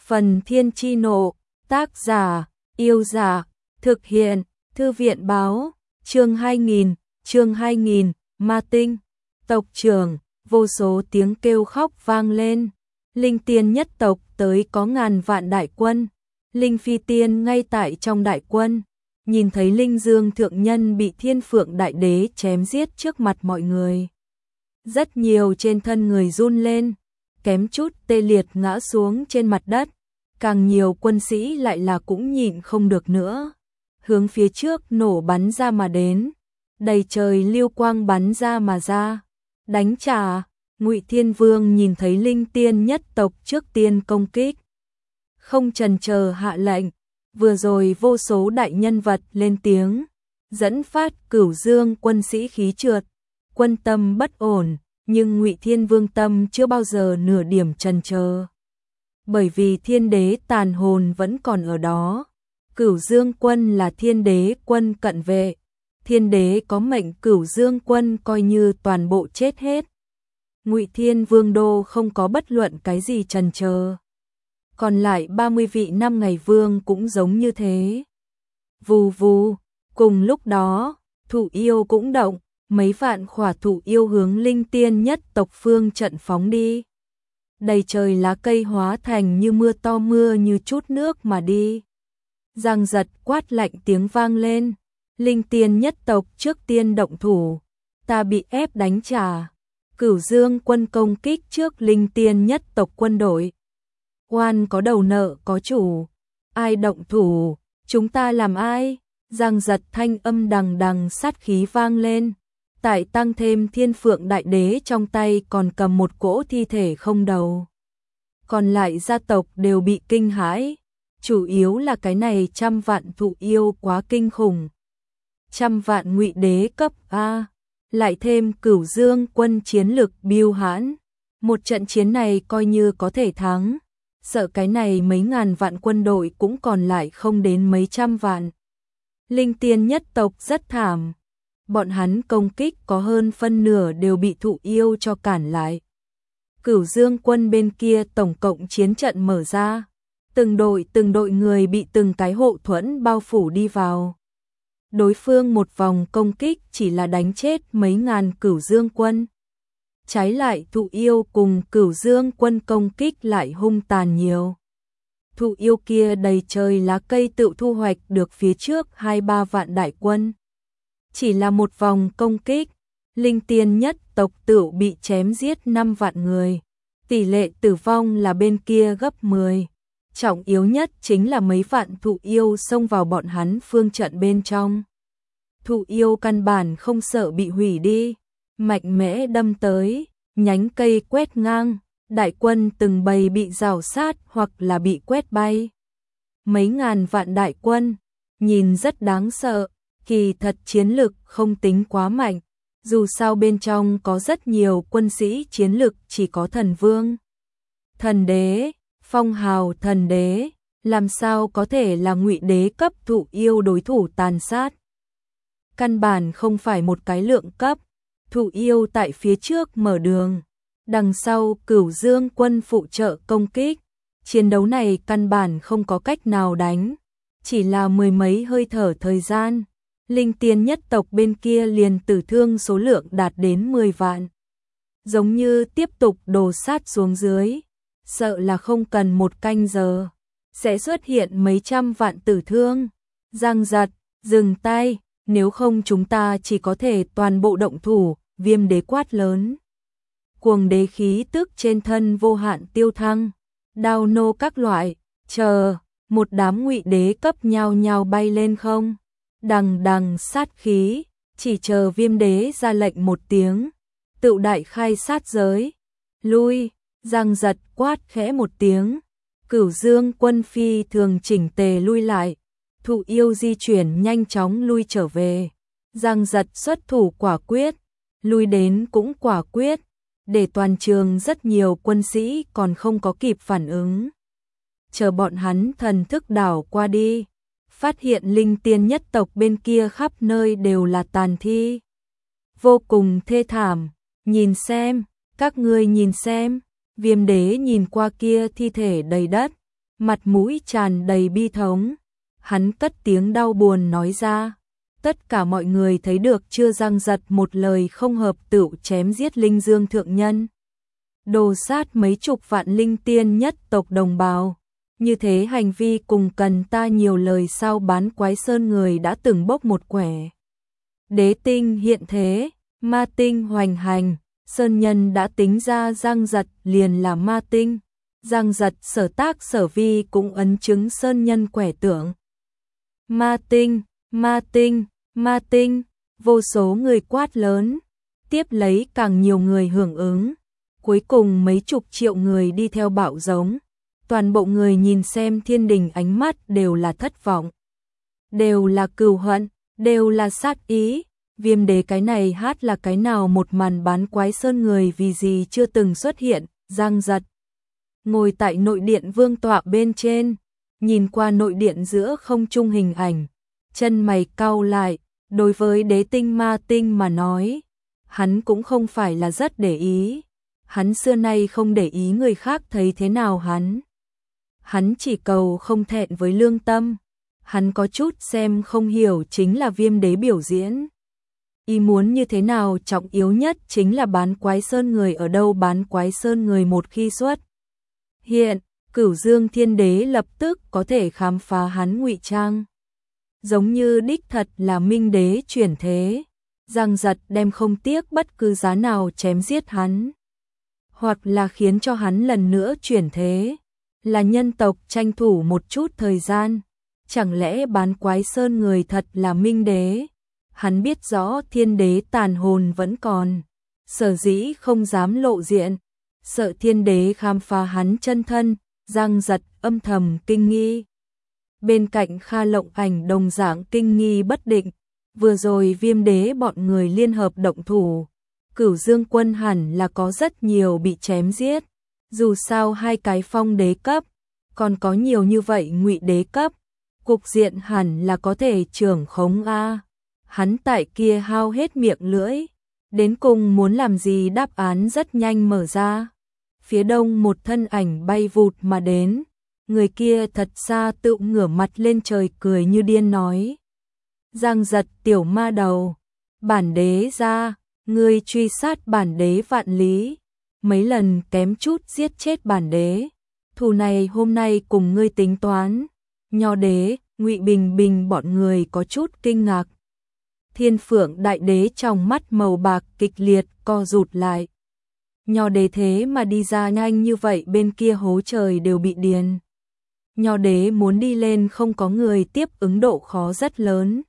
Phần Thiên Chi Nộ, tác giả, Yêu Giả, thực hiện, Thư viện Báo, chương 2000, Ma Tinh, tộc trưởng, vô số tiếng kêu khóc vang lên. Linh Tiên nhất tộc tới có ngàn vạn đại quân, Linh Phi Tiên ngay tại trong đại quân, nhìn thấy Linh Dương thượng nhân bị Thiên Phượng đại đế chém giết trước mặt mọi người. Rất nhiều trên thân người run lên, kém chút tê liệt ngã xuống trên mặt đất, càng nhiều quân sĩ lại là cũng nhịn không được nữa, hướng phía trước nổ bắn ra mà đến, đầy trời lưu quang bắn ra mà ra, đánh trả. Ngụy Thiên Vương nhìn thấy Linh Tiên nhất tộc trước tiên công kích, không chần chờ hạ lệnh, vừa rồi vô số đại nhân vật lên tiếng, dẫn phát Cửu Dương quân sĩ khí trượt, quân tâm bất ổn, nhưng Ngụy Thiên Vương tâm chưa bao giờ nửa điểm chần chờ. Bởi vì Thiên Đế tàn hồn vẫn còn ở đó, Cửu Dương quân là Thiên Đế quân cận vệ, Thiên Đế có mệnh Cửu Dương quân coi như toàn bộ chết hết. Ngụy Thiên Vương đô không có bất luận cái gì chần chờ. Còn lại 30 vị 5 ngày vương cũng giống như thế. Vù vù, cùng lúc đó, thụ yêu cũng động, mấy vạn khỏa thụ yêu hướng Linh Tiên nhất tộc phương trận phóng đi. Đầy trời lá cây hóa thành như mưa to mưa như chút nước mà đi. Giang giật quát lạnh tiếng vang lên, Linh Tiên nhất tộc trước tiên động thủ, ta bị ép đánh trả. Cửu Dương quân công kích trước Linh Tiên nhất tộc quân đội. Oan có đầu nợ có chủ, ai động thủ, chúng ta làm ai? Giang giật thanh âm đằng đằng sát khí vang lên, tại tăng thêm Thiên Phượng đại đế trong tay còn cầm một cỗ thi thể không đầu. Còn lại gia tộc đều bị kinh hãi, chủ yếu là cái này 100 vạn thụ yêu quá kinh khủng. 100 vạn ngụy đế cấp A, lại thêm Cửu Dương quân chiến lực biêu hãn, một trận chiến này coi như có thể thắng, sợ cái này mấy ngàn vạn quân đội cũng còn lại không đến mấy trăm vạn. Linh Tiên nhất tộc rất thảm, bọn hắn công kích có hơn phân nửa đều bị thụ yêu cho cản lại. Cửu Dương quân bên kia tổng cộng chiến trận mở ra, từng đội người bị từng cái hộ thuẫn bao phủ đi vào. Đối phương một vòng công kích chỉ là đánh chết mấy ngàn Cửu Dương quân. Trái lại thụ yêu cùng Cửu Dương quân công kích lại hung tàn nhiều. Thụ yêu kia đầy trời lá cây tự thu hoạch được phía trước 2-3 vạn đại quân. Chỉ là một vòng công kích, Linh Tiên nhất tộc tự bị chém giết 5 vạn người. Tỷ lệ tử vong là bên kia gấp 10. Trọng yếu nhất chính là mấy vạn thụ yêu xông vào bọn hắn phương trận bên trong. Thụ yêu căn bản không sợ bị hủy đi, mạnh mẽ đâm tới, nhánh cây quét ngang, đại quân từng bầy bị rào sát hoặc là bị quét bay. Mấy ngàn vạn đại quân, nhìn rất đáng sợ, kỳ thật chiến lực không tính quá mạnh, dù sao bên trong có rất nhiều quân sĩ chiến lực chỉ có thần vương. Thần đế, phong hào thần đế, làm sao có thể là ngụy đế cấp thụ yêu đối thủ tàn sát. Căn bản không phải một cái lượng cấp, thụ yêu tại phía trước mở đường, đằng sau Cửu Dương quân phụ trợ công kích. Chiến đấu này căn bản không có cách nào đánh, chỉ là mười mấy hơi thở thời gian, Linh Tiên nhất tộc bên kia liền tử thương số lượng đạt đến 10 vạn. Giống như tiếp tục đổ sát xuống dưới, sợ là không cần một canh giờ, sẽ xuất hiện mấy trăm vạn tử thương. Giang giật, dừng tay, nếu không chúng ta chỉ có thể toàn bộ động thủ, Viêm đế quát lớn. Cuồng đế khí tức trên thân vô hạn tiêu thăng, đao nô các loại, chờ, một đám ngụy đế cấp nhao nhao bay lên không. Đằng đằng sát khí, chỉ chờ Viêm đế ra lệnh một tiếng, tựu đại khai sát giới. Lui, Giang giật quát khẽ một tiếng, Cửu Dương quân phi thường chỉnh tề lui lại, thụ yêu di chuyển nhanh chóng lui trở về. Giang giật xuất thủ quả quyết, lui đến cũng quả quyết, để toàn trường rất nhiều quân sĩ còn không có kịp phản ứng. Chờ bọn hắn thần thức đảo qua đi, phát hiện Linh Tiên nhất tộc bên kia khắp nơi đều là tàn thi. Vô cùng thê thảm, nhìn xem, các ngươi nhìn xem, Viêm đế nhìn qua kia thi thể đầy đất, mặt mũi tràn đầy bi thống. Hắn cất tiếng đau buồn nói ra. Tất cả mọi người thấy được chưa, Giang Giật một lời không hợp tựu chém giết Linh Dương thượng nhân. Đồ sát mấy chục vạn linh tiên nhất tộc đồng bào. Như thế hành vi cùng cần ta nhiều lời sao? Bán Quái Sơn người đã từng bốc một quẻ. Đế tinh hiện thế, ma tinh hoành hành, Sơn nhân đã tính ra Giang Giật liền là ma tinh. Giang Giật sở tác sở vi cũng ấn chứng Sơn nhân quẻ tưởng. Ma tinh, ma tinh, ma tinh, vô số người quát lớn, tiếp lấy càng nhiều người hưởng ứng. Cuối cùng mấy chục triệu người đi theo bạo giống. Toàn bộ người nhìn xem thiên đình ánh mắt đều là thất vọng. Đều là cừu hận, đều là sát ý. Viêm đế cái này hát là cái nào một màn Bán Quái Sơn người vì gì chưa từng xuất hiện. Giang Giật ngồi tại nội điện vương tọa bên trên, nhìn qua nội điện giữa không trung hình ảnh, chân mày cau lại. Đối với đế tinh ma tinh mà nói, hắn cũng không phải là rất để ý. Hắn xưa nay không để ý người khác thấy thế nào hắn chỉ cầu không thẹn với lương tâm. Hắn có chút xem không hiểu chính là Viêm đế biểu diễn. Ý muốn như thế nào, trọng yếu nhất chính là Bán Quái Sơn người ở đâu. Bán Quái Sơn người một khi xuất hiện, Cửu Dương Thiên Đế lập tức có thể khám phá hắn ngụy trang. Giống như đích thật là Minh đế chuyển thế. Giang Giật đem không tiếc bất cứ giá nào chém giết hắn, hoặc là khiến cho hắn lần nữa chuyển thế. Là nhân tộc tranh thủ một chút thời gian. Chẳng lẽ Bán Quái Sơn người thật là Minh đế? Hắn biết rõ Thiên đế tàn hồn vẫn còn, sở dĩ không dám lộ diện, sợ Thiên đế khám phá hắn chân thân. Giang Giật âm thầm kinh nghi. Bên cạnh Kha Lộng Ảnh đồng dạng kinh nghi bất định. Vừa rồi Viêm đế bọn người liên hợp động thủ, Cửu Dương quân hẳn là có rất nhiều bị chém giết. Dù sao hai cái phong đế cấp, còn có nhiều như vậy ngụy đế cấp, cục diện hẳn là có thể trưởng khống a. Hắn tại kia hao hết miệng lưỡi, đến cùng muốn làm gì? Đáp án rất nhanh mở ra. Phía đông một thân ảnh bay vụt mà đến, người kia thật xa tự ngửa mặt lên trời cười như điên nói: Giang Giật tiểu ma đầu, bản đế ra, ngươi truy sát bản đế vạn lý, mấy lần kém chút giết chết bản đế, thù này hôm nay cùng ngươi tính toán. Nho đế, Ngụy Bình Bình bọn người có chút kinh ngạc. Thiên Phượng đại đế trong mắt màu bạc kịch liệt co rụt lại. Nho đế thế mà đi ra nhanh như vậy, bên kia hố trời đều bị điền. Nho đế muốn đi lên không có người tiếp ứng độ khó rất lớn.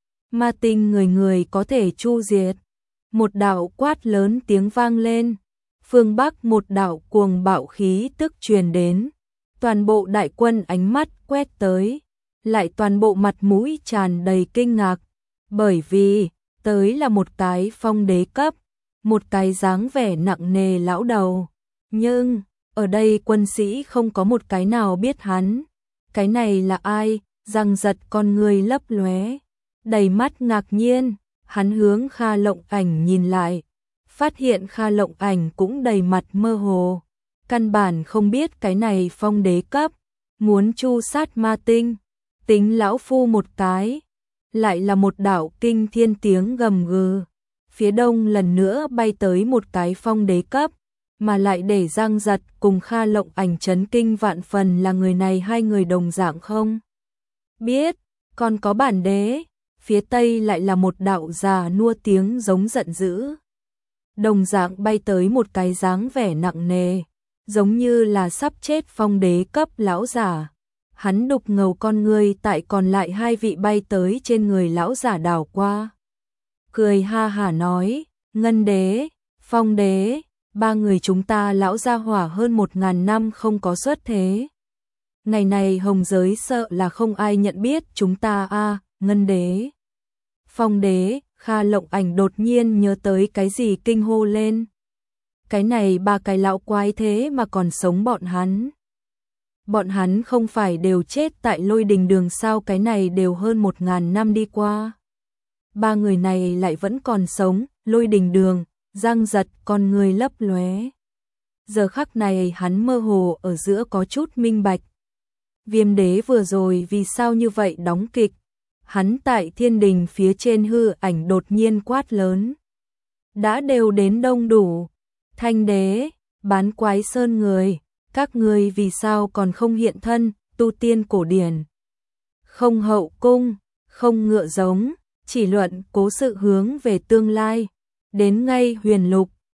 Ma tinh người người có thể chu diệt. Một đạo quát lớn tiếng vang lên. Phương Bắc một đạo cuồng bạo khí tức truyền đến. Toàn bộ đại quân ánh mắt quét tới, lại toàn bộ mặt mũi tràn đầy kinh ngạc. Bởi vì tới là một cái phong đế cấp, một cái dáng vẻ nặng nề lão đầu. Nhưng ở đây quân sĩ không có một cái nào biết hắn. Cái này là ai? Giang Giật con người lấp lóe, đầy mắt ngạc nhiên. Hắn hướng Kha Lộng Ảnh nhìn lại, phát hiện Kha Lộng Ảnh cũng đầy mặt mơ hồ, căn bản không biết cái này phong đế cấp muốn chu sát ma tinh. Tính lão phu một cái. Lại là một đạo kinh thiên tiếng gầm gừ. Phía đông lần nữa bay tới một cái phong đế cấp, mà lại để Giang Giật cùng Kha Lộng Ảnh chấn kinh vạn phần. Là người này hai người đồng dạng không biết, còn có bản đế. Phía tây lại là một đạo già nua tiếng giống giận dữ, đồng dạng bay tới một cái dáng vẻ nặng nề, giống như là sắp chết phong đế cấp lão giả. Hắn đục ngầu con ngươi tại còn lại hai vị bay tới trên người lão giả đảo qua, cười ha hả nói: Ngân đế, phong đế, ba người chúng ta lão gia hỏa hơn 1000 năm không có xuất thế. Ngày này hồng giới sợ là không ai nhận biết chúng ta a. Ngân đế, phong đế. Kha Lộng Ảnh đột nhiên nhớ tới cái gì kinh hô lên. Cái này ba cái lão quái thế mà còn sống. Bọn hắn không phải đều chết tại Lôi Đình Đường sao? Cái này đều hơn 1000 năm đi qua, ba người này lại vẫn còn sống. Lôi Đình Đường. Giang Giật con người lấp lóe. Giờ khắc này hắn mơ hồ ở giữa có chút minh bạch. Viêm đế vừa rồi vì sao như vậy đóng kịch? Hắn tại thiên đình phía trên hư ảnh đột nhiên quát lớn. Đã đều đến đông đủ. Thanh đế, bán quái sơn người, các người vì sao còn không hiện thân, tu tiên cổ điển. Không hậu cung, không ngựa giống, chỉ luận cố sự hướng về tương lai. Đến ngay huyền lục,